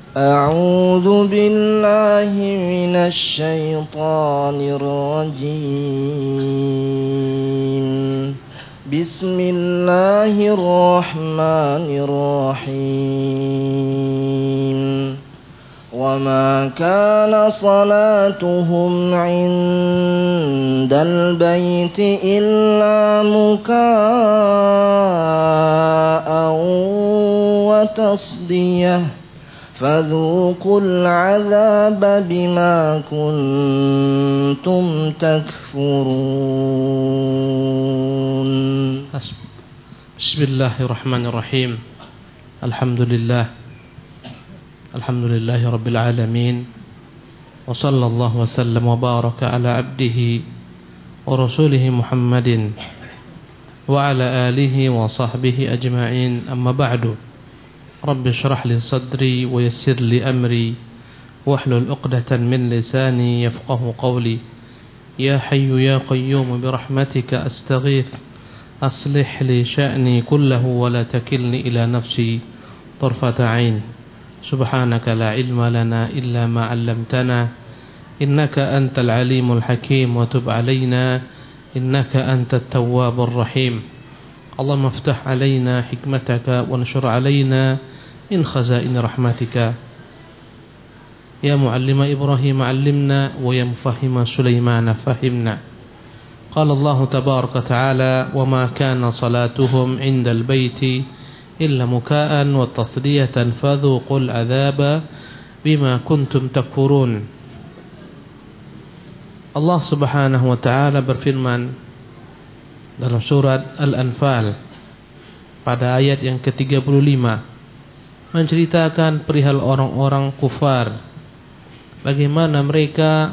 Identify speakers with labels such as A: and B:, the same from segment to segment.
A: أعوذ بالله من الشيطان الرجيم بسم الله الرحمن الرحيم وما كان صلاتهم عند البيت إلا مكاء وتصدية فذوقوا العذاب بما كنتم تكفرون.
B: بسم الله الرحمن الرحيم. الحمد لله رب العالمين وصلى الله وسلم وبارك على عبده ورسوله محمد وعلى آله وصحبه أجمعين. أما بعد، رب اشرح لي صدري ويسر لي أمري واحلل عقدة من لساني يفقه قولي. يا حي يا قيوم برحمتك أستغيث أصلح لي شأني كله ولا تكلني إلى نفسي طرفة عين. سبحانك لا علم لنا إلا ما علمتنا إنك أنت العليم الحكيم وتب علينا إنك أنت التواب الرحيم. اللهم افتح علينا حكمتك وانشر علينا من خزائن رحمتك. يا معلم إبراهيم علمنا ويا مفهم سليمان فهمنا. قال الله تبارك وتعالى وما كان صلاتهم عند البيت إلا مكاء وتصدية فذوقوا العذاب بما كنتم تكفرون. Allah Subhanahu wa taala berfirman dalam surat Al-Anfal pada ayat yang ke-35 menceritakan perihal orang-orang kufar, bagaimana mereka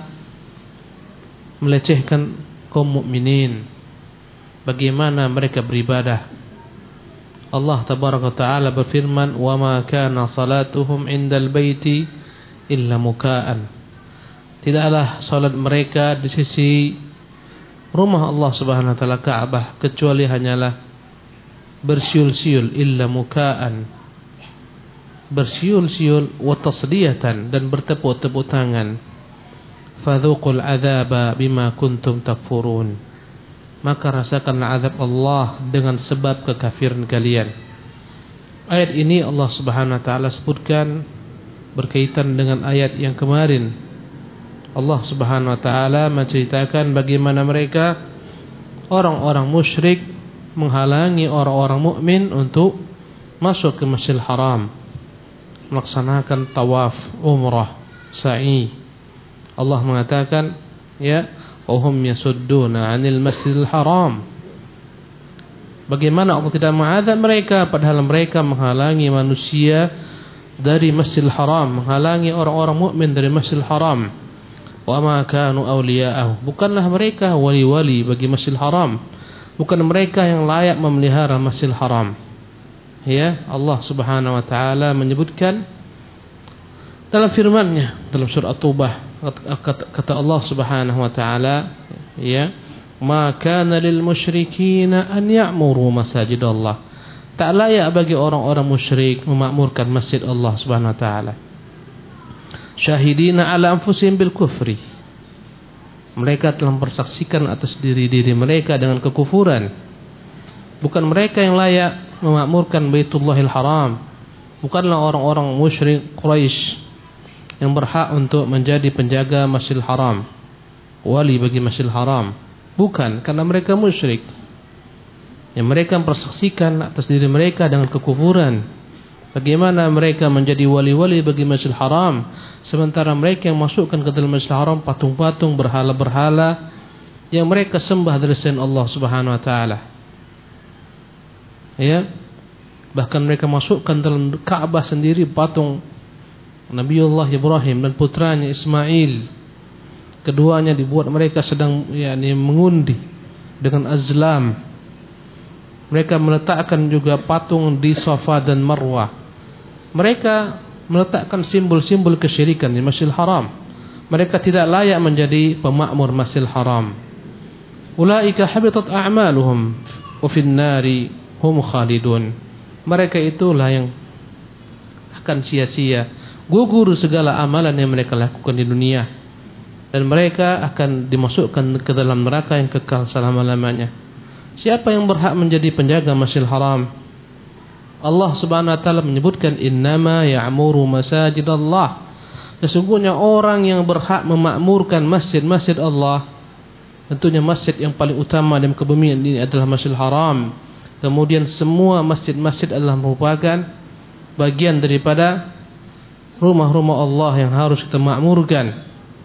B: melecehkan kaum mukminin, bagaimana mereka beribadah. Allah tabaraka taala berfirman wa ma kana salatuhum indal baiti illa muka'an. Tidaklah salat mereka di sisi rumah Allah Subhanahu wa taala Ka'bah kecuali hanyalah bersiul-siul, illa muka'an, bersiul-siul, wa tasdiyatan, dan bertepuk-tepuk tangan. Fadhuqul adzaba bima kuntum takfurun, maka rasakanlah azab Allah dengan sebab kekafiran kalian. Ayat ini Allah Subhanahu wa taala sebutkan berkaitan dengan ayat yang kemarin. Allah Subhanahu wa taala menceritakan bagaimana mereka orang-orang musyrik menghalangi orang-orang mukmin untuk masuk ke Masjidil Haram, melaksanakan tawaf, umrah, sa'i. Allah mengatakan ya wahum yasudduna 'anil Masjidil Haram. Bagaimana Allah tidak mengazab mereka padahal mereka menghalangi manusia dari Masjidil Haram, menghalangi orang-orang mukmin dari Masjidil Haram. Wa ma kanu awliya'ahu, bukanlah mereka wali-wali bagi Masjidil Haram, bukan mereka yang layak memelihara Masjidil Haram. Ya, Allah Subhanahu wa taala menyebutkan dalam firman-Nya dalam surah At-Taubah, kata Allah Subhanahu wa taala, ya, ma kana lil musyrikin an ya'muru masajidallah. Tak layak bagi orang-orang musyrik memakmurkan masjid Allah Subhanahu wa taala. Syahidina ala anfusihim bil kufri, mereka telah bersaksikan atas diri-diri mereka dengan kekufuran. Bukan mereka yang layak memakmurkan Baitullahil Haram, bukanlah orang-orang musyrik Quraisy yang berhak untuk menjadi penjaga Masjidil Haram, wali bagi Masjidil Haram. Bukan, karena mereka musyrik. Yang mereka bersaksikan atas diri mereka dengan kekufuran. Bagaimana mereka menjadi wali-wali bagi Masjidil Haram, sementara mereka yang masukkan ke dalam Masjidil Haram patung-patung, berhala-berhala yang mereka sembah dari selain Allah Subhanahu wa taala. Ya, bahkan mereka masukkan dalam Ka'bah sendiri patung Nabiullah Ibrahim dan putranya Ismail. Keduanya dibuat mereka sedang mengundi dengan azlam. Mereka meletakkan juga patung di Safa dan Marwah. Mereka meletakkan simbol-simbol kesyirikan di Masjidil Haram. Mereka tidak layak menjadi pemakmur Masjidil Haram. Ulaika habitat a'maluhum wa fin nari hum khalidun. Mereka itulah yang akan sia-sia. gugur segala amalan yang mereka lakukan di dunia, dan mereka akan dimasukkan ke dalam neraka yang kekal selama-lamanya. Siapa yang berhak menjadi penjaga Masjidil Haram? Allah Subhanahu wa taala menyebutkan innama ya'muru masajidallah. Sesungguhnya orang yang berhak memakmurkan masjid-masjid Allah, tentunya masjid yang paling utama di muka bumi ini adalah Masjidil Haram. Kemudian semua masjid-masjid adalah merupakan bagian daripada rumah-rumah Allah yang harus kita makmurkan.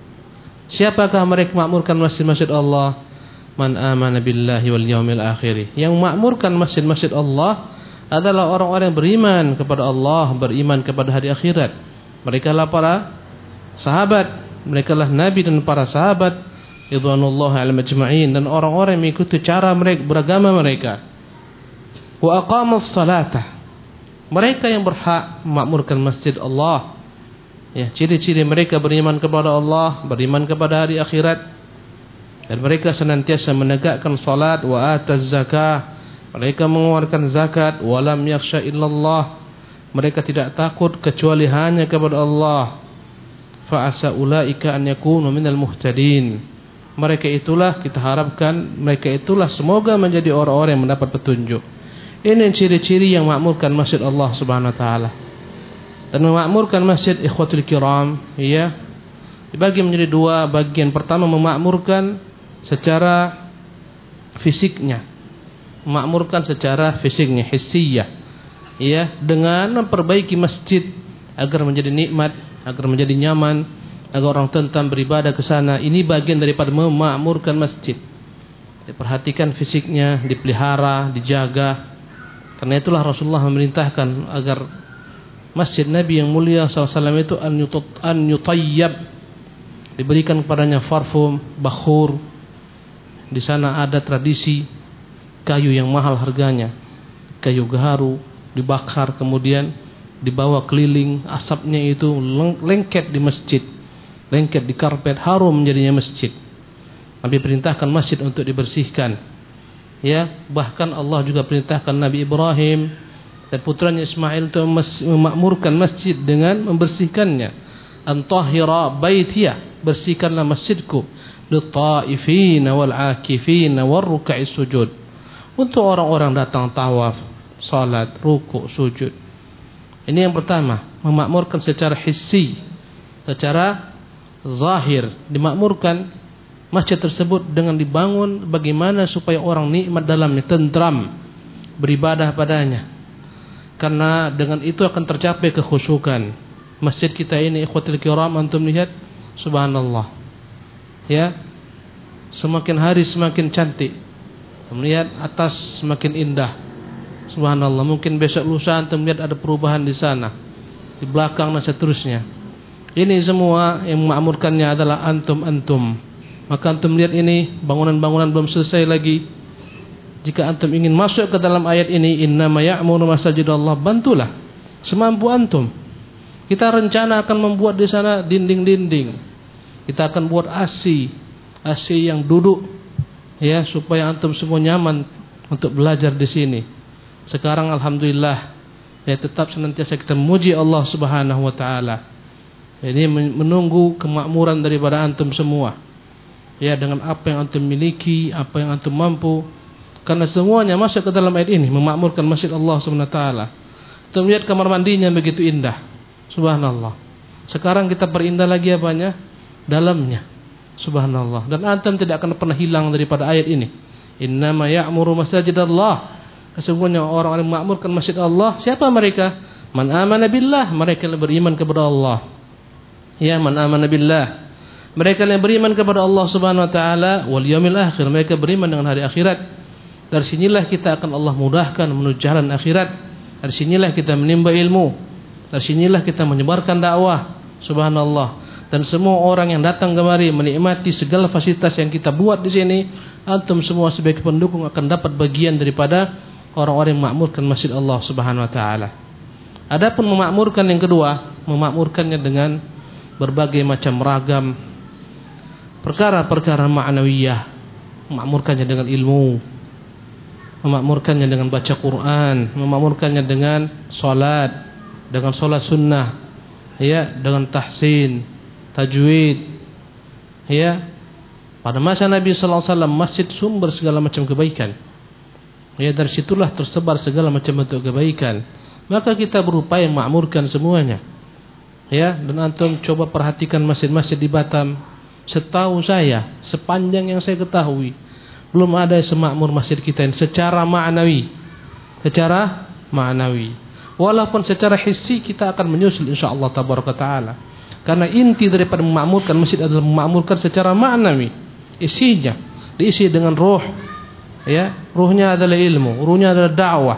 B: Siapakah mereka makmurkan masjid-masjid Allah? Man amana billahi wal yaumil akhir. Yang makmurkan masjid-masjid Allah adalah orang-orang yang beriman kepada Allah, beriman kepada hari akhirat. Mereka lah para sahabat, mereka lah nabi dan para sahabat ridwanullah alaihi ajma'in, dan orang-orang yang mengikuti cara mereka beragama mereka. Wa aqamus salata. Mereka yang berhak memakmurkan masjid Allah. Ya, ciri-ciri mereka beriman kepada Allah, beriman kepada hari akhirat, dan mereka senantiasa menegakkan salat, wa ataz zakah. Mereka mengeluarkan zakat, wa lam yakhsha illallah. Mereka tidak takut kecuali hanya kepada Allah. Fa asa ulaika an yakunu minal muhtadin. Mereka itulah kita harapkan, mereka itulah semoga menjadi orang-orang yang mendapat petunjuk. Ini ciri-ciri yang makmurkan masjid Allah Subhanahu wa taala. Dan memakmurkan masjid, ikhwatul kiram, ya, dibagi menjadi dua bagian. Pertama, memakmurkan secara fisiknya. Memakmurkan secara fisiknya, hissiyah, ya, dengan memperbaiki masjid agar menjadi nikmat, agar menjadi nyaman, agar orang tentram beribadah ke sana. Ini bagian daripada memakmurkan masjid. Diperhatikan fisiknya, dipelihara, dijaga. Karena itulah Rasulullah memerintahkan agar masjid Nabi yang mulia SAW itu an yutayyab, diberikan kepadanya parfum, bakhur. Di sana ada tradisi kayu yang mahal harganya, kayu gaharu, dibakar kemudian dibawa keliling, asapnya itu lengket di masjid, lengket di karpet, harum menjadinya masjid. Nabi perintahkan masjid untuk dibersihkan. Ya, bahkan Allah juga perintahkan Nabi Ibrahim dan putranya Ismail untuk memakmurkan masjid dengan membersihkannya. Antahira baitiyah, bersihkanlah masjidku, lit-taifina wal-akifina war-ruk'is sujud. Untuk orang-orang datang tawaf, salat, rukuk, sujud. Ini yang pertama, memakmurkan secara hissi, secara zahir, dimakmurkan masjid tersebut dengan dibangun bagaimana supaya orang nikmat dalamnya, tentram, beribadah padanya. Karena dengan itu akan tercapai kekhusyukan. Masjid kita ini, ikhwatul kiram, antum lihat, subhanallah, ya, semakin hari semakin cantik. Melihat atas semakin indah, subhanallah. Mungkin besok lusa antum lihat ada perubahan di sana, di belakang dan seterusnya. Ini semua yang memakmurkannya adalah antum. Maka antum lihat ini bangunan-bangunan belum selesai lagi. Jika antum ingin masuk ke dalam ayat ini, innama ya'muru masajidallah, bantulah semampu antum. Kita rencana akan membuat di sana dinding-dinding. Kita akan buat AC yang duduk, ya, supaya antum semua nyaman untuk belajar di sini. Sekarang alhamdulillah, ya, tetap senantiasa kita memuji Allah Subhanahu wa taala. Ini menunggu kemakmuran daripada antum semua. Ya, dengan apa yang antum miliki, apa yang antum mampu. Karena semuanya masuk ke dalam ayat ini, memakmurkan masjid Allah Subhanahu wa taala. Kita lihat kamar mandinya begitu indah. Subhanallah. Sekarang kita perindah lagi apanya? Dalamnya. Subhanallah. Dan antum tidak akan pernah hilang daripada ayat ini. Innama ya'muru masajidallah. Sesungguhnya orang-orang yang memakmurkan masjid Allah, siapa mereka? Man amana billah, mereka yang beriman kepada Allah. Ya, man amana billah, mereka yang beriman kepada Allah Subhanahu wa taala, wal yaumil akhir, mereka beriman dengan hari akhirat. Dari sinilah kita akan Allah mudahkan menuju jalan akhirat. Dari sinilah kita menimba ilmu. Dari sinilah kita menyebarkan dakwah. Subhanallah. Dan semua orang yang datang kemari menikmati segala fasilitas yang kita buat di sini, antum semua sebagai pendukung akan dapat bagian daripada orang-orang yang memakmurkan masjid Allah Subhanahu wa taala. Adapun memakmurkan yang kedua, memakmurkannya dengan berbagai macam ragam perkara-perkara ma'nawiyah, memakmurkannya dengan ilmu, memakmurkannya dengan baca Quran, memakmurkannya dengan salat, dengan salat sunnah, ya, dengan tahsin, tajwid, ya. Pada masa Nabi sallallahu alaihi wasallam masjid sumber segala macam kebaikan. Ya, dari situlah tersebar segala macam bentuk kebaikan. Maka kita berupaya memakmurkan semuanya. Ya, dan antum coba perhatikan masjid-masjid di Batam. Setahu saya, sepanjang yang saya ketahui, belum ada yang semakmur masjid kita ini secara ma'nawi. Secara ma'nawi. Walaupun secara hissi kita akan menyusul insyaallah tabaraka taala. Karena inti daripada memakmurkan masjid adalah memakmurkan secara ma'nawi. Isinya diisi dengan ruh, ya, ruhnya adalah ilmu, ruhnya adalah dakwah.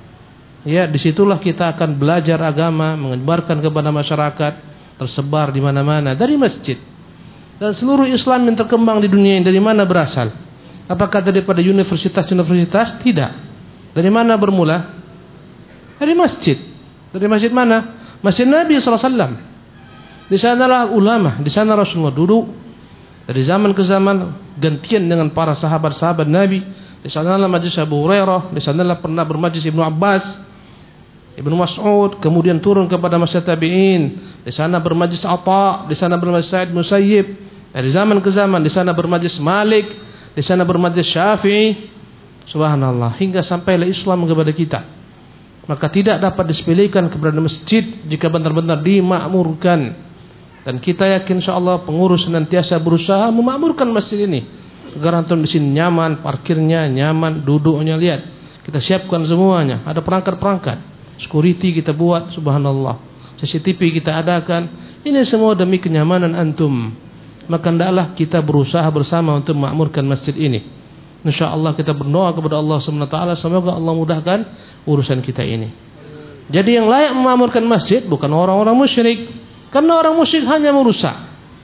B: Ya, disitulah kita akan belajar agama, menyebarkan kepada masyarakat, tersebar di mana-mana dari masjid. Dan seluruh Islam yang terkembang di dunia ini dari mana berasal? Apakah daripada universitas-universitas? Tidak. Dari mana bermula? Dari masjid. Dari masjid mana? Masjid Nabi sallallahu alaihi wasallam. Di sanalah ulama, di sana Rasulullah duduk. Dari zaman ke zaman gantian dengan para sahabat-sahabat Nabi. Di sanalah majlis Abu Hurairah, di sanalah pernah bermajlis Ibnu Abbas, Ibnu Mas'ud, kemudian turun kepada masa tabi'in. Di sana bermajlis Atha, di sana bermajlis Sa'id Musayyib. Dari zaman ke zaman di sana bermajlis Malik, di sana bermajlis Syafi'i. Subhanallah, hingga sampailah Islam kepada kita. Maka tidak dapat disepelekan keberadaan masjid jika benar-benar dimakmurkan. Dan kita yakin insyaallah pengurus senantiasa berusaha memakmurkan masjid ini. Agar antum di sini nyaman, parkirnya nyaman, duduknya lihat. Kita siapkan semuanya, ada perangkat-perangkat. Security kita buat, subhanallah. CCTV kita adakan. Ini semua demi kenyamanan antum. Maka hendaklah kita berusaha bersama untuk memakmurkan masjid ini. Insyaallah kita berdoa kepada Allah Subhanahu wa taala semoga Allah mudahkan urusan kita ini. Jadi yang layak memakmurkan masjid bukan orang-orang musyrik. Karena orang musyrik hanya merusak.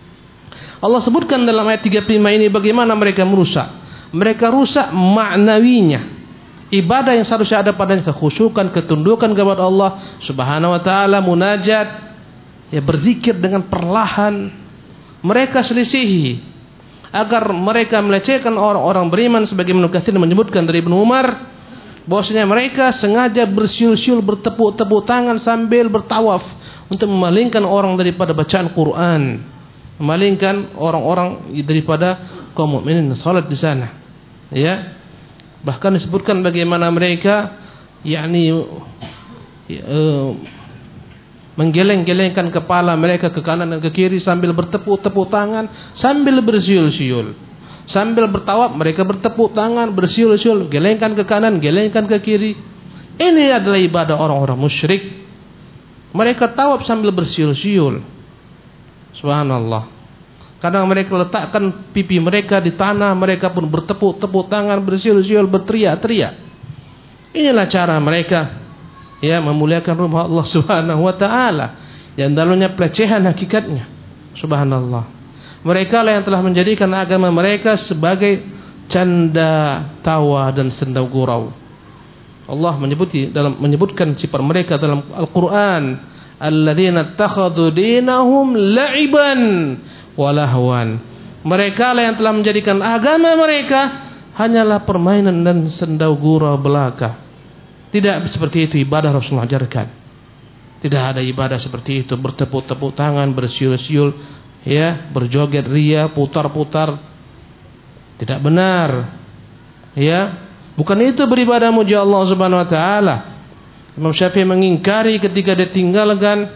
B: Allah sebutkan dalam ayat 35 ini bagaimana mereka merusak. Mereka rusak maknawinya. Ibadah yang seharusnya ada padanya, kekhusyukan, ketundukan kepada Allah Subhanahu wa taala, munajat, ya, berzikir dengan perlahan. Mereka selisihi agar mereka melecehkan orang-orang beriman sebagaimana Katsir menyebutkan dari Ibnu Umar bahwasanya mereka sengaja bersiul-siul, bertepuk-tepuk tangan sambil bertawaf untuk memalingkan orang daripada bacaan Quran, memalingkan orang-orang daripada kaum mukminin salat di sana. Ya. Bahkan disebutkan bagaimana mereka menggeleng-gelengkan kepala mereka ke kanan dan ke kiri sambil bertepuk-tepuk tangan, sambil bersiul-siul. Sambil bertawaf mereka bertepuk tangan, bersiul-siul, gelengkan ke kanan, gelengkan ke kiri. Ini adalah ibadah orang-orang musyrik. Mereka tawaf sambil bersiul-siul. Subhanallah. Kadang mereka letakkan pipi mereka di tanah, mereka pun bertepuk-tepuk tangan, bersiul-siul, berteriak-teriak. Inilah cara mereka, ya, memuliakan rumah Allah Subhanahu wa taala. Yang dalamnya pelecehan hakikatnya. Subhanallah. Mereka lah yang telah menjadikan agama mereka sebagai canda tawa dan senda gurau. Allah menyebutkan sifat mereka dalam Al-Quran, alladzina ittakhadhu dinahum la'iban wa lahwan. Mereka lah yang telah menjadikan agama mereka hanyalah permainan dan senda gurau belaka. Tidak seperti itu ibadah Rasulullah ajarkan. Tidak ada ibadah seperti itu, bertepuk-tepuk tangan, bersiul-siul, ya, berjoget ria, putar-putar. Tidak benar. Ya. Bukan itu beribadah muji Allah Subhanahu wa taala. Imam Syafi'i mengingkari ketika dia tinggalkan,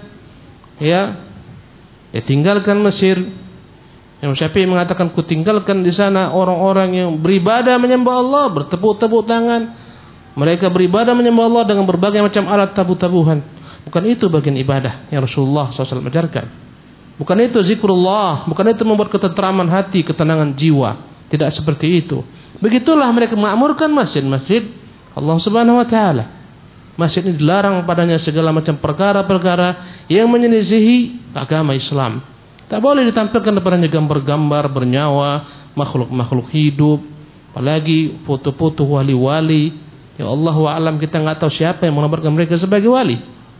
B: ya, dia tinggalkan Mesir. Imam Syafi'i mengatakan, ku tinggalkan di sana orang-orang yang beribadah menyembah Allah, bertepuk-tepuk tangan. Mereka beribadah menyembah Allah dengan berbagai macam alat tabuh-tabuhan. Bukan itu bagian ibadah yang Rasulullah SAW ajarkan. Bukan itu zikrullah, bukan itu membuat ketentraman hati, ketenangan jiwa. Tidak seperti itu. Begitulah mereka memakmurkan masjid-masjid Allah Subhanahu wa taala. Masjid ini dilarang padanya segala macam perkara-perkara yang menyelisihi agama Islam. Tak boleh ditampilkan depannya gambar-gambar bernyawa, makhluk-makhluk hidup, apalagi foto-foto wali-wali. Ya Allah wa alam, kita enggak tahu siapa yang mengabarkan mereka sebagai wali.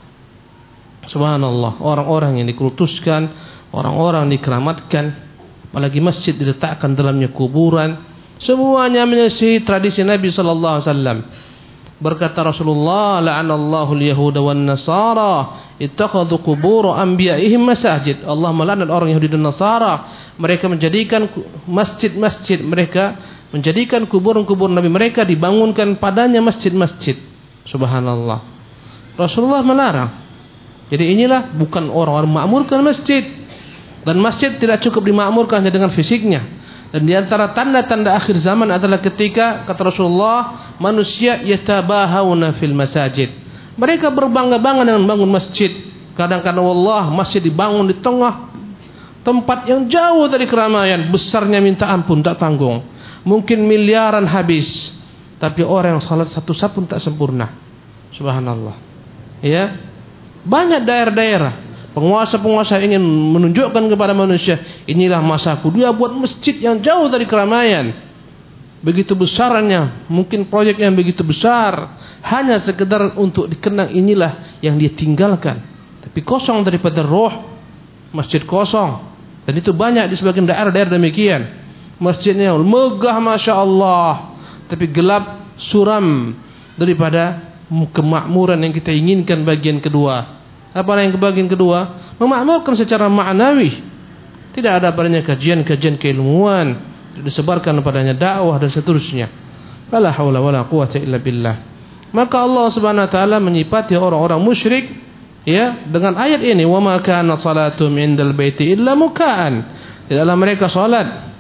B: Subhanallah, orang-orang yang dikultuskan, orang-orang yang dikeramatkan, apalagi masjid diletakkan dalamnya kuburan. Semuanya menyelisihi tradisi Nabi sallallahu alaihi wasallam. Berkata Rasulullah, la'anallahu al-yahuda wan nasara ittakhadhu qubur anbiya'ihim masajid. Allah melaknat orang Yahudi dan Nasara, mereka menjadikan masjid-masjid mereka, menjadikan kubur-kubur nabi mereka dibangunkan padanya masjid-masjid. Subhanallah. Rasulullah melarang. Jadi inilah bukan orang-orang memakmurkan masjid. Dan masjid tidak cukup dimakmurkan hanya dengan fisiknya. Dan di antara tanda-tanda akhir zaman adalah ketika, kata Rasulullah, manusia yatabahawna fil masajid. Mereka berbangga-bangga dengan bangun masjid. Kadang-kadang wallah masjid dibangun di tengah tempat yang jauh dari keramaian, besarnya minta ampun tak tanggung. Mungkin miliaran habis, tapi orang yang salat satu saf pun tak sempurna. Subhanallah. Ya. Banyak daerah-daerah penguasa-penguasa ingin menunjukkan kepada manusia, inilah masaku. Dia buat masjid yang jauh dari keramaian. Begitu besarnya, mungkin proyek yang begitu besar, hanya sekedar untuk dikenang inilah yang dia tinggalkan. Tapi kosong daripada roh, masjid kosong. Dan itu banyak di sebagian daerah-daerah demikian. Masjidnya megah Masya Allah, tapi gelap suram daripada kemakmuran yang kita inginkan bagian kedua. Apa yang bagian kedua? Memakmurkan secara ma'nawi. Tidak ada padanya kajian-kajian keilmuan, disebarkan padanya dakwah dan seterusnya. La haula wala quwata illa billah. Maka Allah Subhanahu wa taala menyifati orang-orang musyrik ya dengan ayat ini, wa ma kana salatum indal baiti illa muka'an. Tidaklah mereka salat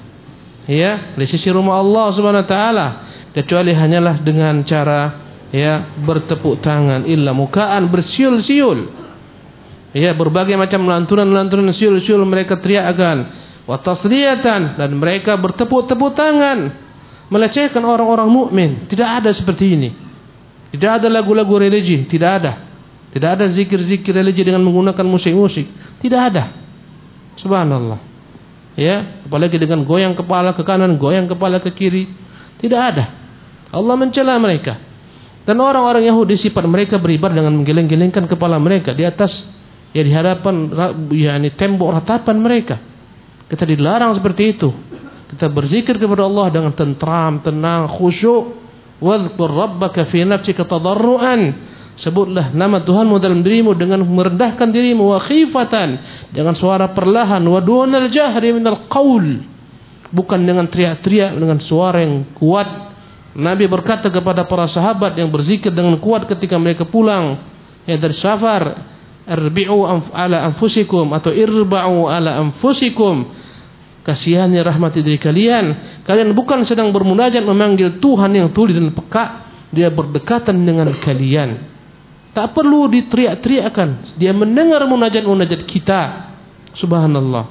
B: ya di sisi rumah Allah Subhanahu wa taala kecuali hanyalah dengan cara ya bertepuk tangan, illa muka'an, bersiul-siul. Ya, berbagai macam lantunan-lantunan siul-siul mereka teriakkan, wa tasliyatan, dan mereka bertepuk-tepuk tangan, melecehkan orang-orang mukmin. Tidak ada seperti ini. Tidak ada lagu-lagu religi, tidak ada. Tidak ada zikir-zikir religi dengan menggunakan musik-musik, tidak ada. Subhanallah. Ya, apalagi dengan goyang kepala ke kanan, goyang kepala ke kiri, tidak ada. Allah mencela mereka. Dan orang-orang Yahudi sifat mereka beribadah dengan menggeleng-gelengkan kepala mereka di atas ya di hadapan yakni tembok ratapan mereka. Kita dilarang seperti itu. Kita berzikir kepada Allah dengan tentram, tenang, khusyuk. Wadhkur rabbaka fi nafsika tadarruan. Sebutlah nama Tuhanmu dalam dirimu dengan merendahkan dirimu, wa khifatan, dengan suara perlahan, wa dunal jahri minal qaul, bukan dengan teriak-teriak dengan suara yang kuat. Nabi berkata kepada para sahabat yang berzikir dengan kuat ketika mereka pulang ya dari safar, irbi'u ala anfusikum, atau irba'u ala anfusikum, kasihani rahmati dari kalian. Kalian bukan sedang bermunajat memanggil Tuhan yang tuli dan peka, dia berdekatan dengan kalian. Tak perlu diteriak-teriakkan, dia mendengar munajat-munajat kita. Subhanallah.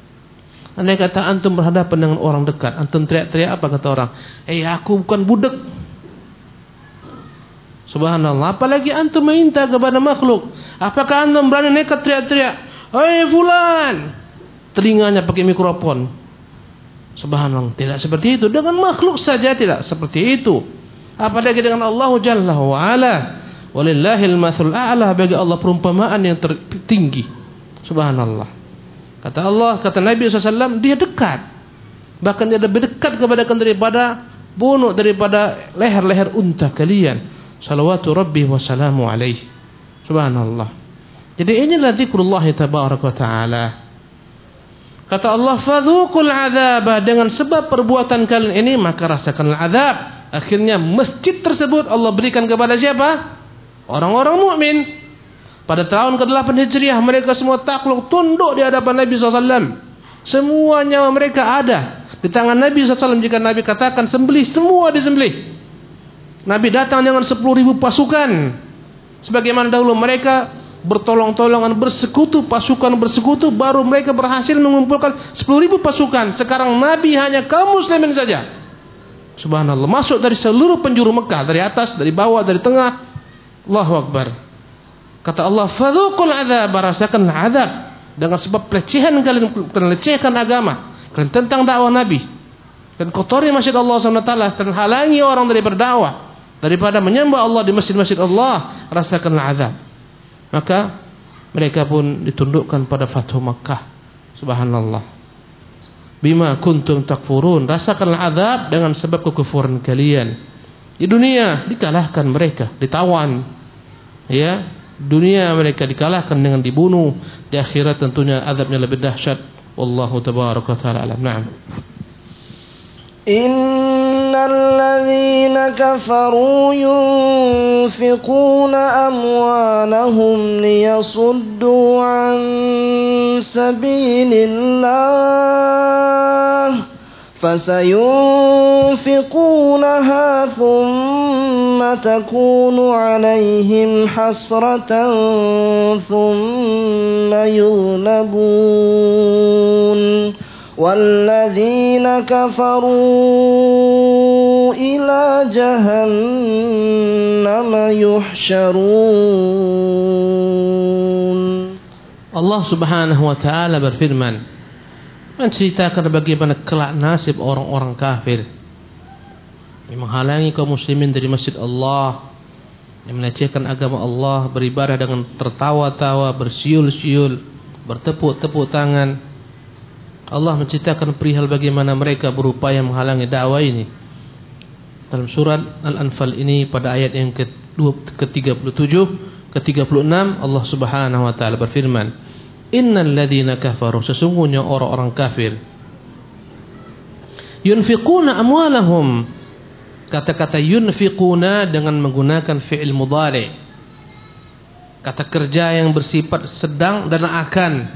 B: Andai kata antum berhadapan dengan orang dekat, antum teriak-teriak, apa kata orang? Aku bukan budak. Subhanallah. Apalagi antum minta kepada makhluk. Apakah antum berani nekat teriak-teriak, fulan, telinganya pakai mikrofon? Subhanallah. Tidak seperti itu. Dengan makhluk saja tidak seperti itu. Apalagi dengan Allah Jalla wa Ala. Walillahil matsul a'la, bagi Allah perumpamaan yang tertinggi. Subhanallah. Kata Allah, kata Nabi SAW, dia dekat. Bahkan dia lebih dekat kepadakan daripada bunuh, daripada leher-leher unta kalian. Salawatu Rabbi wa salamu alaihi. Subhanallah. Jadi inilah zikrullah tabaraka wa ta'ala. Kata Allah, fadhuqul adzaba, dengan sebab perbuatan kalian ini maka rasakanlah azab. Akhirnya masjid tersebut Allah berikan kepada siapa? Orang-orang mukmin. Pada tahun ke-8 Hijriah mereka semua takluk, tunduk di hadapan Nabi SAW. Semua nyawa mereka ada di tangan Nabi SAW. Jika Nabi katakan sembelih, semua disembelih. Nabi datang dengan 10.000 pasukan. Sebagaimana dahulu mereka bertolong-tolongan, bersekutu, pasukan bersekutu, baru mereka berhasil mengumpulkan 10.000 pasukan. Sekarang Nabi hanya kaum muslimin saja. Subhanallah. Masuk dari seluruh penjuru Mekah, dari atas, dari bawah, dari tengah. Allahu Akbar. Kata Allah, fadhuqul adzab, rasakan azab dengan sebab pelecehan kalian lecehkan agama, kalian tentang dakwah Nabi, dan kotori masjid Allah SWT, dan halangi orang dari berdakwah, daripada menyembah Allah di masjid-masjid Allah, rasakanlah azab. Maka mereka pun ditundukkan pada Fathu Makkah. Subhanallah. Bima kuntum takfurun, rasakanlah azab dengan sebab kekufuran kalian. Di dunia dikalahkan mereka, ditawan. Ya, dunia mereka dikalahkan dengan dibunuh. Di akhirat tentunya azabnya lebih dahsyat. Wallahu tabaraka taala alam. Naam.
A: Innal ladzina kafaru yunfiquna amwalahum liyasuddu an sabilillah fasayunfiqunaha thumma takunu alaihim hasratan thumma yughlabun walladzina kafaru ila jahannama yuhsyarun.
B: Allah Subhanahu wa taala berfirman menceritakan bagaimana kelak nasib orang-orang kafir yang menghalangi kaum muslimin dari masjid Allah, yang melecehkan agama Allah, beribadah dengan tertawa-tawa, bersiul-siul, bertepuk-tepuk tangan. Allah menceritakan perihal bagaimana mereka berupaya menghalangi dakwah ini. Dalam surat Al-Anfal ini pada ayat yang ke-37, ke-36 Allah Subhanahu wa taala berfirman, "Innal ladzina kafaru", sesungguhnya orang-orang kafir, yunfiquna amwalahum. Kata-kata yunfiquna dengan menggunakan fi'il mudhari'. Kata kerja yang bersifat sedang dan akan.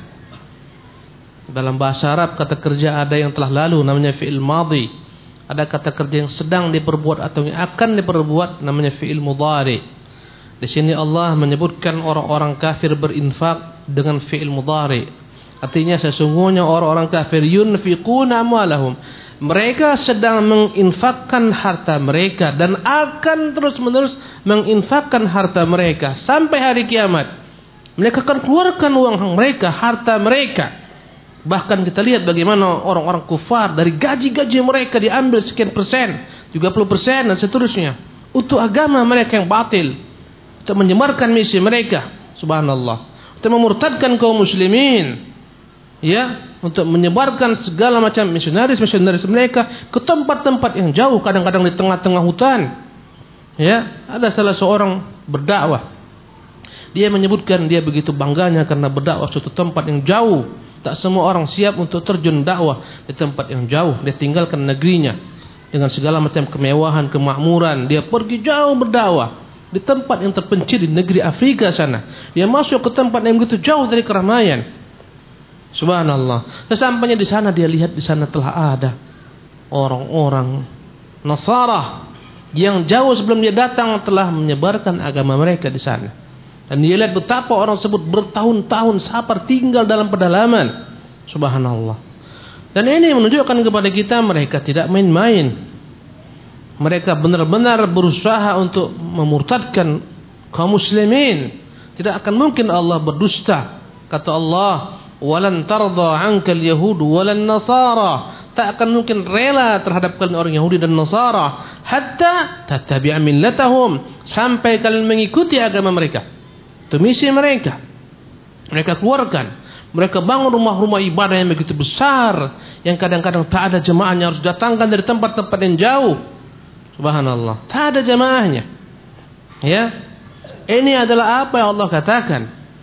B: Dalam bahasa Arab kata kerja ada yang telah lalu namanya fi'il madhi. Ada kata kerja yang sedang diperbuat atau yang akan diperbuat namanya fi'il mudhari'. Di sini Allah menyebutkan orang-orang kafir berinfak dengan fi'il mudhari'. Artinya sesungguhnya orang-orang kafir yunfiquna amwalahum. Mereka sedang menginfakkan harta mereka dan akan terus-menerus menginfakkan harta mereka sampai hari kiamat. Mereka akan keluarkan uang mereka, harta mereka. Bahkan kita lihat bagaimana orang-orang kufar dari gaji-gaji mereka diambil sekian persen, 30% dan seterusnya untuk agama mereka yang batil, untuk menyebarkan misi mereka, subhanallah, untuk memurtadkan kaum muslimin, ya, untuk menyebarkan segala macam misionaris mereka ke tempat-tempat yang jauh, kadang-kadang di tengah-tengah hutan. Ya, ada salah seorang berdakwah. Dia menyebutkan dia begitu bangganya karena berdakwah suatu tempat yang jauh. Tak semua orang siap untuk terjun dakwah di tempat yang jauh. Dia tinggalkan negerinya dengan segala macam kemewahan, kemakmuran. Dia pergi jauh berdakwah di tempat yang terpencil di negeri Afrika sana. Dia masuk ke tempat yang begitu jauh dari keramaian. Subhanallah. Sesampainya di sana dia lihat di sana telah ada orang-orang Nasara yang jauh sebelum dia datang telah menyebarkan agama mereka di sana. Dan dia lihat betapa orang tersebut bertahun-tahun sabar tinggal dalam pedalaman. Subhanallah. Dan ini menunjukkan kepada kita mereka tidak main-main. Mereka benar-benar berusaha untuk memurtadkan kaum muslimin. Tidak akan mungkin Allah berdusta. Kata Allah, "Walan tarda 'ankal yahud walan nasara." Tak akan mungkin rela terhadap kalian orang Yahudi dan Nasara hatta tattabi'a millatahum, sampai kalian mengikuti agama mereka. Itu misi mereka. Mereka keluarkan. Mereka bangun rumah-rumah ibadah yang begitu besar, yang kadang-kadang tak ada jemaahnya, harus datangkan dari tempat-tempat yang jauh. Subhanallah, tak ada jemaahnya. Ya, ini adalah apa yang Allah katakan.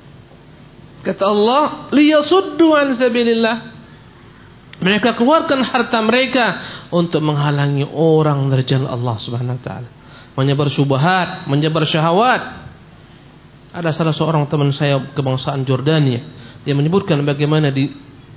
B: Kata Allah, liyasuddu an sabilillah. Mereka keluarkan harta mereka untuk menghalangi orang dari jalan Allah Subhanahu wa taala, menyebar syubhat, menyebar syahwat. Ada salah seorang teman saya kebangsaan Jordania, dia menyebutkan bagaimana di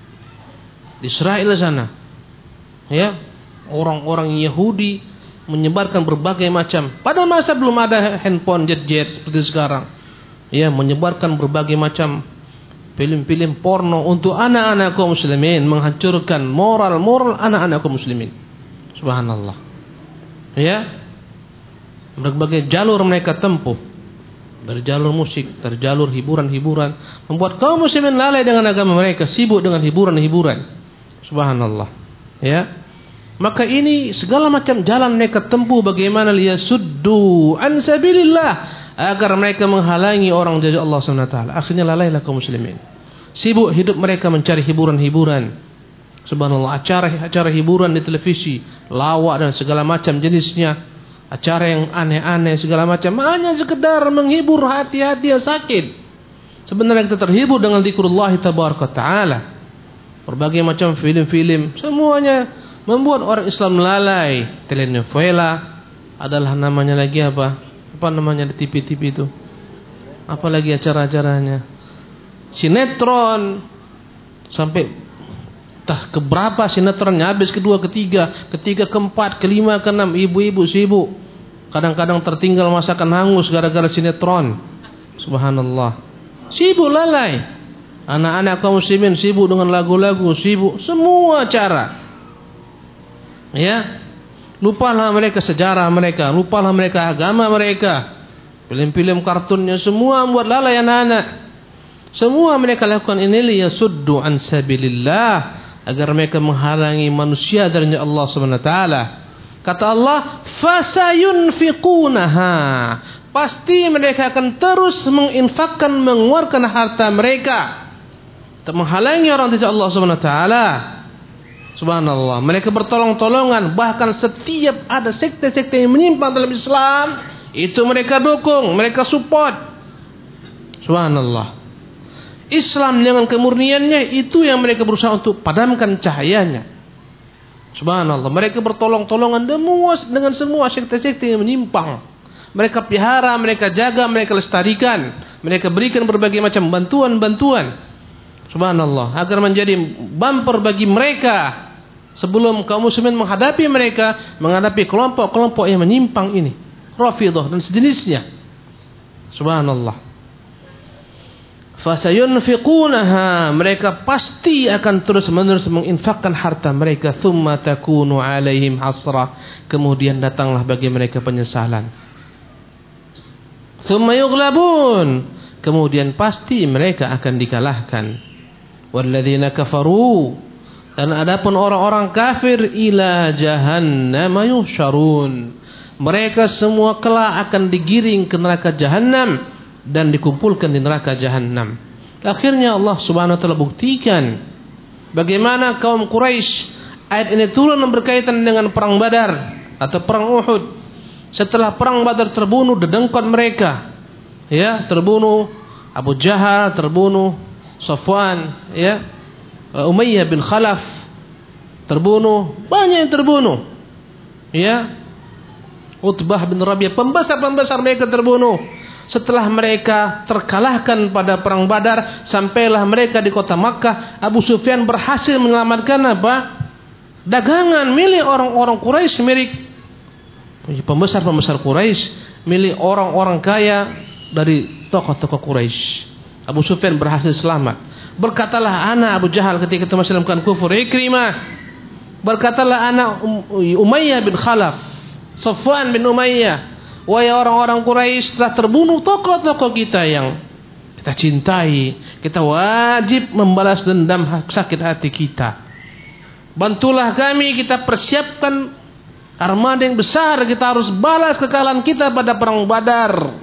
B: Israel sana, ya, orang-orang Yahudi menyebarkan berbagai macam, pada masa belum ada handphone jet-jet seperti sekarang, ya, menyebarkan berbagai macam film-film porno untuk anak-anak kaum muslimin, menghancurkan moral anak-anak kaum muslimin. Subhanallah. Ya, berbagai jalur mereka tempuh. Dari jalur musik, dari jalur hiburan-hiburan, membuat kaum muslimin lalai dengan agama mereka, sibuk dengan hiburan-hiburan. Subhanallah. Ya. Maka ini segala macam jalan mereka tempuh bagaimana liyasuddu an sabilillah, agar mereka menghalangi orang dari Allah Subhanahu wa taala. Akhirnya lalailah kaum muslimin. Sibuk hidup mereka mencari hiburan-hiburan. Subhanallah, acara hiburan di televisi, lawak dan segala macam jenisnya. acara yang aneh-aneh segala macam, hanya sekedar menghibur hati-hati yang sakit. Sebenarnya kita terhibur dengan zikrullah tabaraka taala. Berbagai macam film-film, semuanya membuat orang Islam lalai. Telenovela adalah namanya lagi apa? Apa namanya di TV-TV itu? Apalagi acara-acaranya? Sinetron. Sampai entah keberapa sinetronnya, habis kedua, ketiga, keempat, kelima, keenam, ibu-ibu sibuk. Kadang-kadang tertinggal masakan hangus gara-gara sinetron. Subhanallah. Sibuk lalai. Anak-anak kaum muslimin sibuk dengan lagu-lagu, sibuk semua cara. Ya. Lupalah mereka sejarah mereka, lupalah mereka agama mereka. Film-film kartunnya semua membuat lalai anak-anak. Semua mereka lakukan ini liyasuddu an sabilillah, agar mereka menghalangi manusia dari Allah Subhanahu wa taala. Kata Allah, fasayunfiqunaha. Pasti mereka akan terus menginfakkan, mengeluarkan harta mereka untuk menghalangi orang dari Allah Subhanahu wa taala. Subhanallah, mereka bertolong-tolongan, bahkan setiap ada sekte-sekte yang menyimpang dalam Islam, itu mereka dukung, mereka support. Subhanallah. Islam dengan kemurniannya itu yang mereka berusaha untuk padamkan cahayanya. Subhanallah, mereka bertolong-tolongan dengan semua sekte-sekte yang menyimpang. Mereka pelihara, mereka jaga, mereka lestarikan, mereka berikan berbagai macam bantuan-bantuan. Subhanallah, agar menjadi bumper bagi mereka sebelum kaum muslimin menghadapi mereka, menghadapi kelompok-kelompok yang menyimpang ini, Rafidhah dan sejenisnya. Subhanallah. Fasayunfiqunaha, mereka pasti akan terus-menerus menginfakkan harta mereka. Tsumma takunu alaihim hasrah, kemudian datanglah bagi mereka penyesalan. Tsumma yughlabun, kemudian pasti mereka akan dikalahkan. Walladzina kafaru, dan adapun orang-orang kafir, ila jahannam yuhsyarun, mereka semua kelak akan digiring ke neraka jahanam dan dikumpulkan di neraka jahanam. Akhirnya Allah Subhanahu wa taala buktikan bagaimana kaum Quraisy, ayat ini turun berkaitan dengan perang Badar atau perang Uhud. Setelah perang Badar terbunuh dedengkot mereka, ya, terbunuh Abu Jahal, terbunuh Safwan, ya, Umayyah bin Khalaf terbunuh, banyak yang terbunuh, ya, Utbah bin Rabi'ah, pembesar-pembesar mereka terbunuh. Setelah mereka terkalahkan pada perang Badar, sampailah mereka di kota Makkah. Abu Sufyan berhasil menyelamatkan apa? Dagangan milik orang-orang Quraisy, milik pembesar-pembesar Quraisy, milik orang-orang kaya dari tokoh-tokoh Quraisy. Abu Sufyan berhasil selamat. Berkatalah anak Abu Jahal ketika itu masih dalam kufur, Ikrimah. Berkatalah anak Umayyah bin Khalaf, Safwan bin Umayyah, wahai orang-orang Quraisy, telah terbunuh tokoh-tokoh kita yang kita cintai. Kita wajib membalas dendam sakit hati kita. Bantulah kami, kita persiapkan armada yang besar, kita harus balas kekalahan kita pada perang Badar.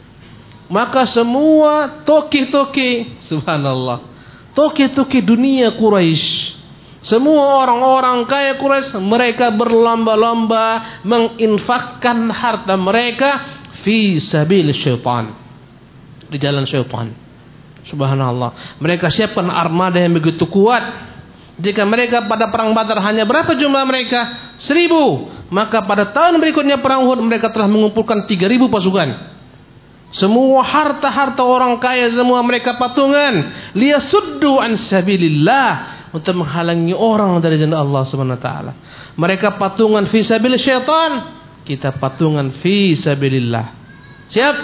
B: Maka semua toki-toki, subhanallah, toki-toki dunia Quraisy, semua orang-orang kaya Quraisy, mereka berlomba-lomba menginfakkan harta mereka fi sabil syaitan, di jalan syaitan. Subhanallah, mereka siapkan armada yang begitu kuat. Jika mereka pada perang Badar hanya berapa jumlah mereka? 1000. Maka pada tahun berikutnya perang Uhud mereka telah mengumpulkan 3000 pasukan. Semua harta-harta orang kaya semua mereka patungan, liyasuddu an sabilillah, untuk menghalangi orang dari jalan Allah Subhanahu wa taala. Mereka patungan fi sabil syaitan, kita patungan fi sabilillah. Siap?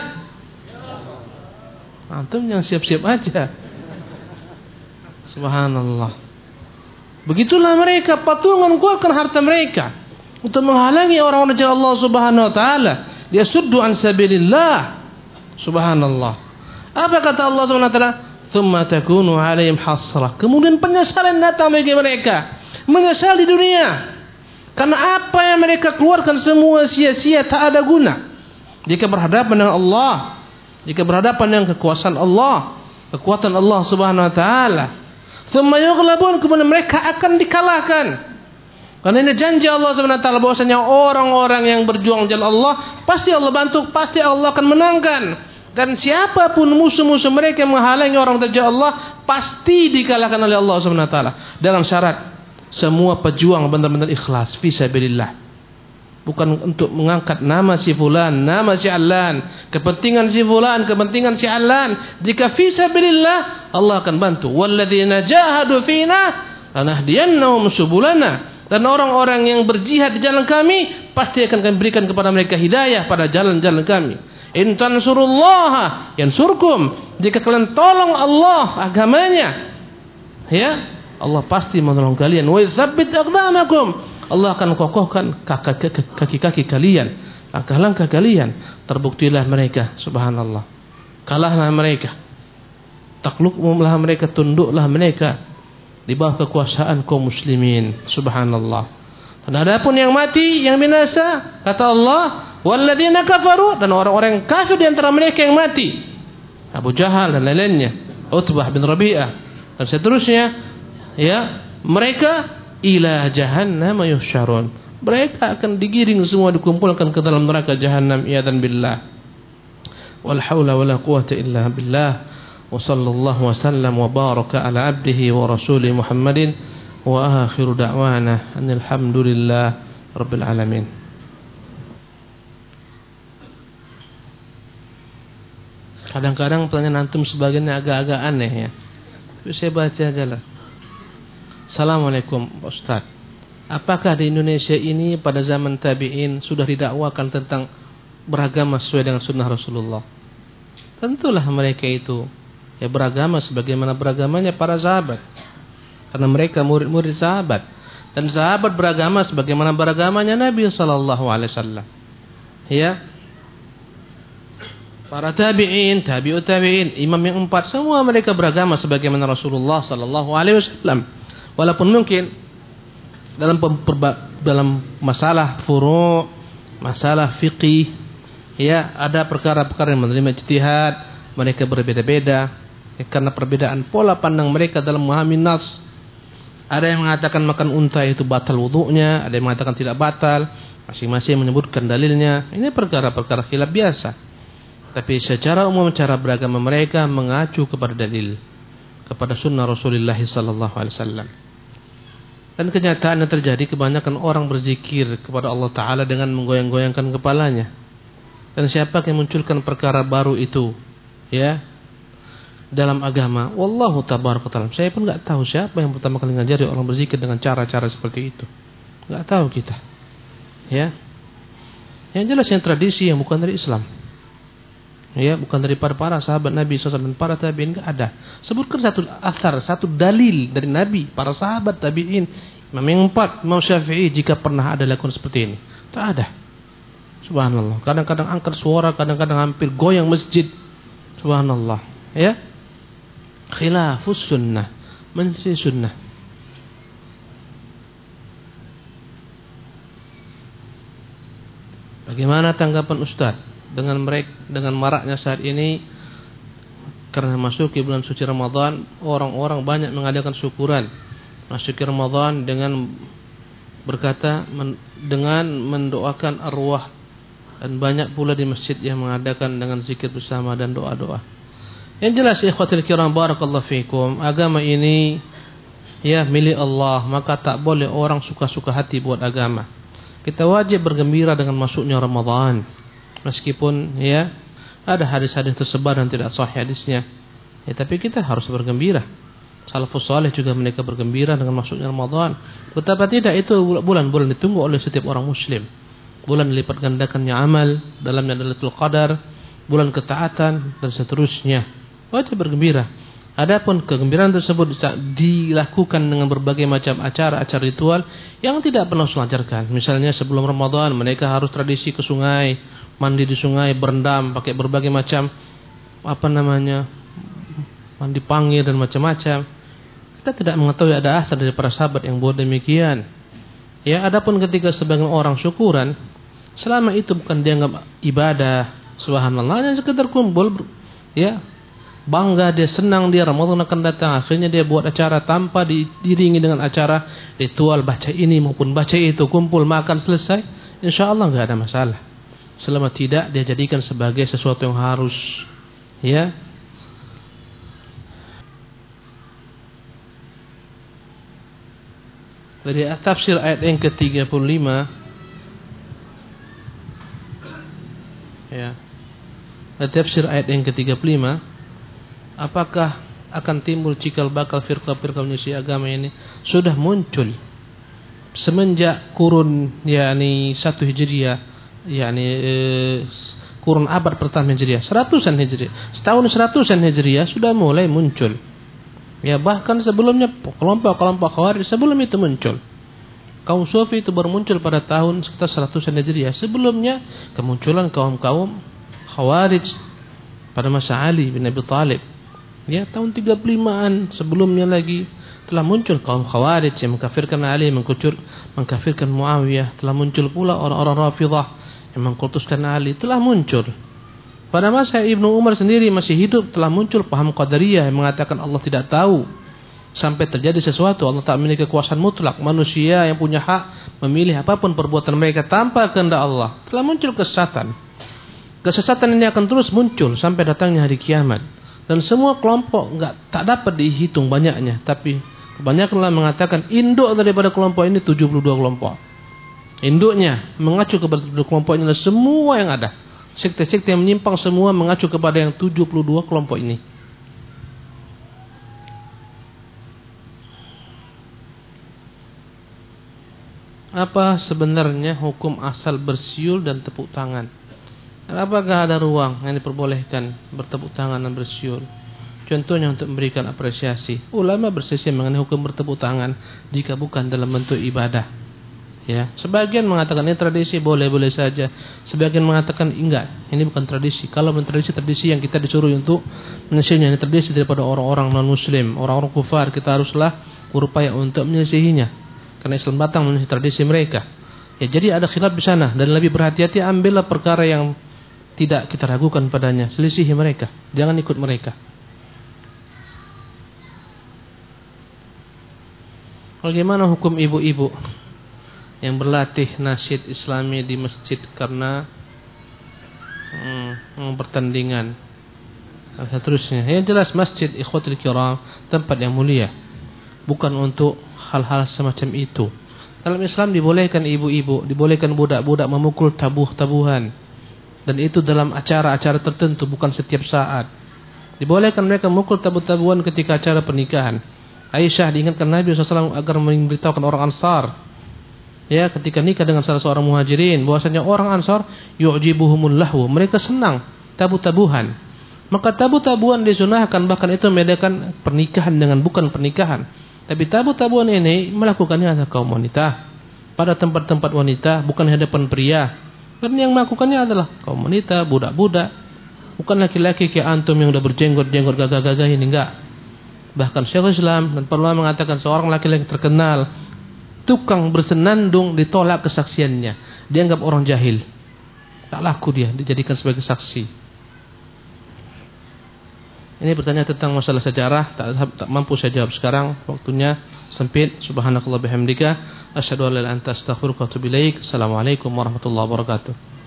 B: Antum yang siap-siap aja. Subhanallah. Begitulah mereka patungan kuatkan harta mereka untuk menghalangi orang-orang dari Allah Subhanahu wa taala. Liyasuddu an sabilillah. Subhanallah. Apa kata Allah Subhanahu wa taala? Tsumma takunu 'alaihim hasrah. Kemudian penyesalan datang bagi mereka. Menyesal di dunia. Karena apa yang mereka keluarkan semua sia-sia, tak ada guna. Jika berhadapan dengan Allah, jika berhadapan dengan kekuasaan Allah, kekuatan Allah Subhanahu wa taala. Tsumma yughlabun, kemudian mereka akan dikalahkan. Karena ini janji Allah Subhanahu wa taala bahwasanya orang-orang yang berjuang jalan Allah pasti Allah bantu, pasti Allah akan menangkan. Dan siapapun musuh-musuh mereka yang menghalangi orang dari Allah pasti dikalahkan oleh Allah Subhanahu wa taala. Dalam syarat semua pejuang benar-benar ikhlas fisabilillah. Bukan untuk mengangkat nama si fulan, nama si allan, kepentingan si fulan, kepentingan si allan. Jika fisabilillah Allah akan bantu. Walladzina jahadu fina lanahdiyannahum subulana. Dan orang-orang yang berjihad di jalan kami pasti akan kami berikan kepada mereka hidayah pada jalan-jalan kami. In tansurullaha yansurkum. Jika kalian tolong Allah agamanya, ya, Allah pasti menolong kalian. Wa yutsabbit aqdamakum. Allah akan kokohkan kaki-kaki kalian, langkah-langkah kalian. Terbuktilah mereka, subhanallah. Kalahlah mereka. Takluklah mereka, tunduklah mereka di bawah kekuasaan kaum muslimin, subhanallah. Dan adapun yang mati, yang binasa, kata Allah, walladzina kafaru, dan orang-orang kafir di antara mereka yang mati, Abu Jahal dan lain-lainnya, Utbah bin Rabi'ah dan seterusnya, ya, mereka ila jahannam yuhsyarun. Mereka akan digiring semua, dikumpulkan ke dalam neraka jahannam, iyadzan billah. Wal haula wala quwwata illa billah. Wa sallallahu wa sallam wa baraka ala abdihi wa rasulih Muhammadin wa akhiru da'wana alhamdulillah rabbil alamin. Kadang-kadang pertanyaan antum sebagiannya agak-agak aneh ya. Tapi saya baca aja lah. Assalamualaikum Ustaz. Apakah di Indonesia ini pada zaman tabi'in sudah didakwakan tentang beragama sesuai dengan sunnah Rasulullah? Tentulah mereka itu ya beragama sebagaimana beragamanya para sahabat. Karena mereka murid-murid sahabat. Dan sahabat beragama sebagaimana beragamanya Nabi sallallahu alaihi wasallam. Ya. Para tabi'in, tabi'ut tabi'in, imam yang 4, semua mereka beragama sebagaimana Rasulullah sallallahu alaihi wasallam. Walaupun mungkin dalam masalah furu', masalah fiqih, ya, ada perkara-perkara yang menerima ijtihad, mereka berbeda-beda karena perbedaan pola pandang mereka dalam memahami nas. Ada yang mengatakan makan unta itu batal wudunya, ada yang mengatakan tidak batal, masing-masing menyebutkan dalilnya. Ini perkara-perkara khilaf biasa. Tapi secara umum cara beragama mereka mengacu kepada dalil, kepada sunnah Rasulullah sallallahu alaihi wasallam. Dan kenyataan yang terjadi, kebanyakan orang berzikir kepada Allah Ta'ala dengan menggoyang-goyangkan kepalanya. Dan siapa yang munculkan perkara baru itu, ya, dalam agama, wallahu tabaraka ta'ala. Saya pun enggak tahu siapa yang pertama kali ngajari orang berzikir dengan cara-cara seperti itu. Enggak tahu kita. Ya. Yang jelas yang tradisi yang bukan dari Islam. Ya, bukan daripada para sahabat Nabi SAW dan para tabi'in, enggak ada. Sebutkan satu athar, satu dalil dari Nabi, para sahabat tabi'in, Imam yang 4, Imam Syafi'i, jika pernah ada lakukan seperti ini. Tak ada. Subhanallah. Kadang-kadang angkat suara, kadang-kadang hampir goyang masjid. Subhanallah. Ya. Khilafus sunnah, menjadi sunnah. Bagaimana tanggapan Ustaz dengan maraknya saat ini karena masuki bulan suci Ramadan, orang-orang banyak mengadakan syukuran masuki Ramadan dengan berkata dengan mendoakan arwah, dan banyak pula di masjid yang mengadakan dengan zikir bersama dan doa-doa. Yang jelas ikhwatul kiram barakallahu fikum, agama ini ya milik Allah, maka tak boleh orang suka-suka hati buat agama. Kita wajib bergembira dengan masuknya Ramadan. Meskipun ya ada hadis-hadis tersebar dan tidak sahih hadisnya, ya, tapi kita harus bergembira. Salafus saleh juga mereka bergembira dengan masuknya Ramadan. Betapa tidak, itu bulan-bulan ditunggu oleh setiap orang muslim. Bulan lipat gandakannya amal, dalamnya Lailatul Qadar, bulan ketaatan dan seterusnya. Wajib bergembira. Adapun kegembiraan tersebut dilakukan dengan berbagai macam acara-acara ritual yang tidak pernah Rasul ajarkan. Misalnya sebelum Ramadan mereka harus tradisi ke sungai, mandi di sungai, berendam pakai berbagai macam mandi pangir dan macam-macam. Kita tidak mengetahui ada asal dari para sahabat yang buat demikian. Ya, adapun ketika sebagian orang syukuran, selama itu bukan dianggap ibadah, subhanallah, hanya sekedar kumpul, ya, bangga dia, senang dia, Ramadan akan datang. Akhirnya dia buat acara tanpa diiringi dengan acara ritual baca ini maupun baca itu, kumpul makan selesai, insyaallah enggak ada masalah. Selama tidak dia jadikan sebagai sesuatu yang harus, ya. Dari tafsir ayat yang ke-35, ya. Dari tafsir ayat yang ke-35, apakah akan timbul cikal bakal firqah-firqah menyelisih agama ini? Sudah muncul semenjak kurun 1 Hijriah, kurun abad pertama Hijriah, 100-an Hijriah. Setahun 100-an Hijriah sudah mulai muncul. Ya, bahkan sebelumnya kelompok-kelompok Khawarij sebelum itu muncul. Kaum Sufi itu baru muncul pada tahun sekitar 100-an Hijriah. Sebelumnya kemunculan kaum-kaum Khawarij pada masa Ali bin Abi Thalib. Ya, tahun 35-an sebelumnya lagi telah muncul kaum Khawarij yang mengkafirkan Ali, mengkafirkan Muawiyah. Telah muncul pula orang-orang Rafidhah yang mengkultuskan Ali, telah muncul. Pada masa Ibnu Umar sendiri masih hidup telah muncul paham Qadariyah yang mengatakan Allah tidak tahu sampai terjadi sesuatu. Allah tak memiliki kekuasaan mutlak. Manusia yang punya hak memilih apapun perbuatan mereka tanpa kehendak Allah. Telah muncul kesesatan. Kesesatan ini akan terus muncul sampai datangnya hari kiamat. Dan semua kelompok tak dapat dihitung banyaknya, tapi kebanyakan mengatakan induk daripada kelompok ini 72 kelompok. Induknya mengacu kepada kelompok ini semua yang ada. Sekte-sekte yang menyimpang semua mengacu kepada yang 72 kelompok ini. Apa sebenarnya hukum asal bersiul dan tepuk tangan? Dan apakah ada ruang yang diperbolehkan bertepuk tangan dan bersiul? Contohnya untuk memberikan apresiasi. Ulama berselisih mengenai hukum bertepuk tangan jika bukan dalam bentuk ibadah. Ya, sebagian mengatakan ini tradisi, boleh-boleh saja. Sebagian mengatakan enggak, ini bukan tradisi. Kalau tradisi yang kita disuruh untuk menyelisihinya, ini tradisi daripada orang-orang non-muslim, orang-orang kufar, kita haruslah berupaya untuk menyelisihinya. Karena Islam datang menyelisihi tradisi mereka. Ya, jadi ada khilaf di sana dan lebih berhati-hati, ambillah perkara yang tidak kita ragukan padanya, selisihi mereka, jangan ikut mereka. Bagaimana hukum ibu-ibu yang berlatih nasyid Islami di masjid karena pertandingan dan seterusnya? Yang jelas masjid, ikhwatul kiram, tempat yang mulia, bukan untuk hal-hal semacam itu. Dalam Islam dibolehkan ibu-ibu, dibolehkan budak-budak memukul tabuh-tabuhan, dan itu dalam acara-acara tertentu, bukan setiap saat. Dibolehkan mereka memukul tabuh-tabuhan ketika acara pernikahan. Aisyah diingatkan Nabi SAW agar memberitahukan orang Ansar, ya, ketika nikah dengan salah seorang muhajirin, bahwasanya orang Ansar yu'jibuhumul lahu, mereka senang tabuh-tabuhan. Maka tabuh-tabuhan disunahkan, bahkan itu membedakan pernikahan dengan bukan pernikahan. Tapi tabuh-tabuhan ini melakukannya adalah kaum wanita pada tempat-tempat wanita, bukan hadapan pria. Dan yang melakukannya adalah kaum wanita, budak-budak, bukan laki-laki kayak antum yang udah berjenggot-jenggot gagah-gagah ini, enggak. Bahkan Syekhul Islam dan para ulama mengatakan seorang laki-laki terkenal tukang bersenandung ditolak kesaksiannya, dianggap orang jahil, tak laku dia dijadikan sebagai saksi. Ini bertanya tentang masalah sejarah, tak mampu saya jawab sekarang, waktunya sempit. Subhanakallah bihamdika, asyhadu an la ilaha illa anta astaghfiruka wa atubu ilaik. Assalamualaikum warahmatullahi wabarakatuh.